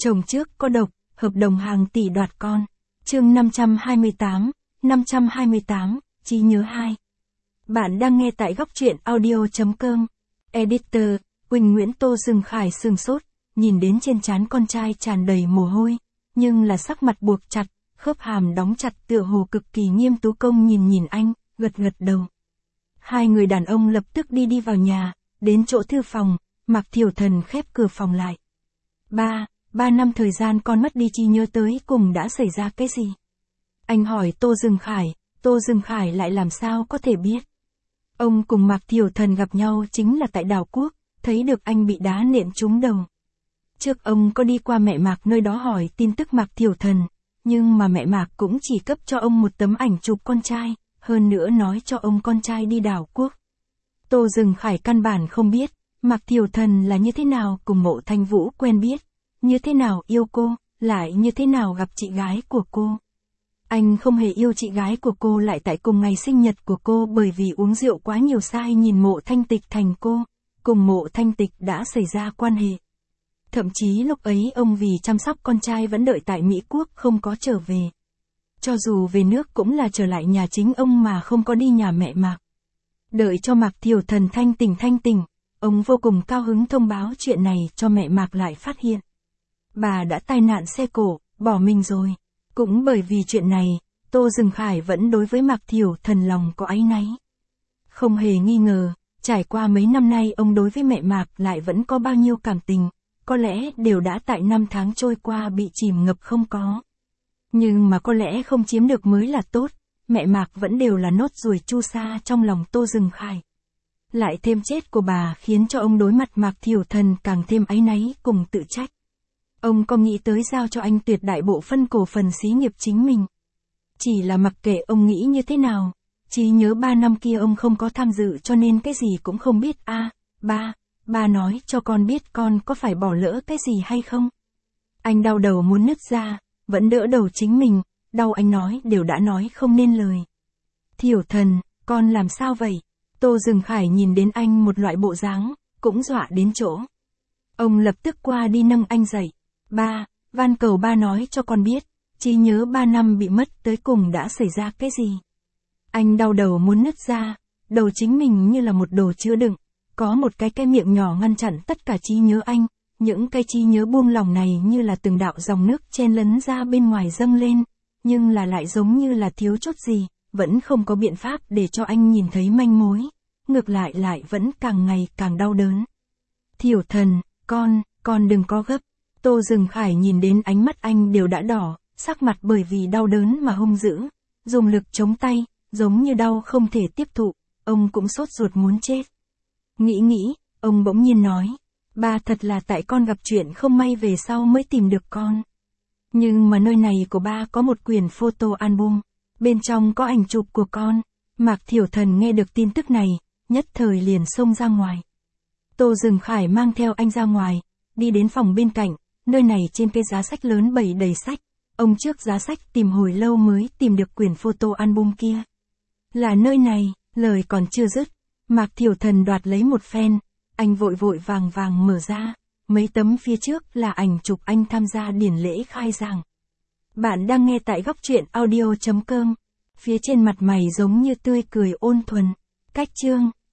Chồng trước có độc, hợp đồng hàng tỷ đoạt con. Chương 528, trí nhớ 2. Bạn đang nghe tại góc truyện audio.com. Editor, Quỳnh Nguyễn. Tô Dừng Khải sừng sốt, nhìn đến trên trán con trai tràn đầy mồ hôi, nhưng là sắc mặt buộc chặt, khớp hàm đóng chặt tựa hồ cực kỳ nghiêm tú. Công nhìn anh, gật gật đầu. Hai người đàn ông lập tức đi vào nhà, đến chỗ thư phòng, Mạc Thiểu Thần khép cửa phòng lại. Ba năm thời gian con mất đi trí nhớ tới cùng đã xảy ra cái gì? Anh hỏi Tô Dừng Khải lại làm sao có thể biết. Ông cùng Mạc Thiểu Thần gặp nhau chính là tại đảo Quốc, thấy được anh bị đá nện trúng đầu. Trước ông có đi qua mẹ Mạc nơi đó hỏi tin tức Mạc Thiểu Thần, nhưng mà mẹ Mạc cũng chỉ cấp cho ông một tấm ảnh chụp con trai, hơn nữa nói cho ông con trai đi đảo Quốc. Tô Dừng Khải căn bản không biết, Mạc Thiểu Thần là như thế nào cùng Mộ Thanh Vũ quen biết, như thế nào yêu cô, lại như thế nào gặp chị gái của cô. Anh không hề yêu chị gái của cô lại tại cùng ngày sinh nhật của cô bởi vì uống rượu quá nhiều sai nhìn Mộ Thanh Tịch thành cô, cùng Mộ Thanh Tịch đã xảy ra quan hệ. Thậm chí lúc ấy ông vì chăm sóc con trai vẫn đợi tại Mỹ Quốc không có trở về. Cho dù về nước cũng là trở lại nhà chính ông mà không có đi nhà mẹ Mạc. Đợi cho Mạc Thiểu Thần thanh tỉnh, ông vô cùng cao hứng thông báo chuyện này cho mẹ Mạc lại phát hiện. Bà đã tai nạn xe cộ, bỏ mình rồi. Cũng bởi vì chuyện này, Tô Dừng Khải vẫn đối với Mạc Thiểu Thần lòng có áy náy. Không hề nghi ngờ, trải qua mấy năm nay ông đối với mẹ Mạc lại vẫn có bao nhiêu cảm tình, có lẽ đều đã tại năm tháng trôi qua bị chìm ngập không có. Nhưng mà có lẽ không chiếm được mới là tốt, mẹ Mạc vẫn đều là nốt ruồi chu sa trong lòng Tô Dừng Khải. Lại thêm chết của bà khiến cho ông đối mặt Mạc Thiểu Thần càng thêm áy náy cùng tự trách. Ông có nghĩ tới giao cho anh tuyệt đại bộ phân cổ phần xí nghiệp chính mình. Chỉ là mặc kệ ông nghĩ như thế nào, trí nhớ 3 năm kia ông không có tham dự cho nên cái gì cũng không biết. Ba nói cho con biết con có phải bỏ lỡ cái gì hay không? Anh đau đầu muốn nứt ra, vẫn đỡ đầu chính mình, đau anh nói đều đã nói không nên lời. Thiểu Thần, con làm sao vậy? Tô Dừng Khải nhìn đến anh một loại bộ dáng, cũng dọa đến chỗ. Ông lập tức qua đi nâng anh dậy. Ba, van cầu ba nói cho con biết, trí nhớ 3 năm bị mất tới cùng đã xảy ra cái gì? Anh đau đầu muốn nứt ra, đầu chính mình như là một đồ chứa đựng, có một cái miệng nhỏ ngăn chặn tất cả trí nhớ anh, những cái trí nhớ buông lỏng này như là từng đạo dòng nước chen lấn ra bên ngoài dâng lên, nhưng là lại giống như là thiếu chút gì, vẫn không có biện pháp để cho anh nhìn thấy manh mối, ngược lại vẫn càng ngày càng đau đớn. Thiểu Thần, con đừng có gấp. Tô Dừng Khải nhìn đến ánh mắt anh đều đã đỏ, sắc mặt bởi vì đau đớn mà hung dữ, dùng lực chống tay, giống như đau không thể tiếp thụ, ông cũng sốt ruột muốn chết. Nghĩ, ông bỗng nhiên nói, ba thật là tại con gặp chuyện không may về sau mới tìm được con. Nhưng mà nơi này của ba có một quyển photo album, bên trong có ảnh chụp của con. Mạc Thiểu Thần nghe được tin tức này, nhất thời liền xông ra ngoài. Tô Dừng Khải mang theo anh ra ngoài, đi đến phòng bên cạnh, nơi này trên cái giá sách lớn bày đầy sách. Ông trước giá sách tìm hồi lâu mới tìm được quyển photo album kia. Là nơi này, lời còn chưa dứt, Mạc Thiểu Thần đoạt lấy một phen, anh vội vàng mở ra, mấy tấm phía trước là ảnh chụp anh tham gia điển lễ khai giảng. Bạn đang nghe tại góc truyện audio.com, phía trên mặt mày giống như tươi cười ôn thuần, cách chương.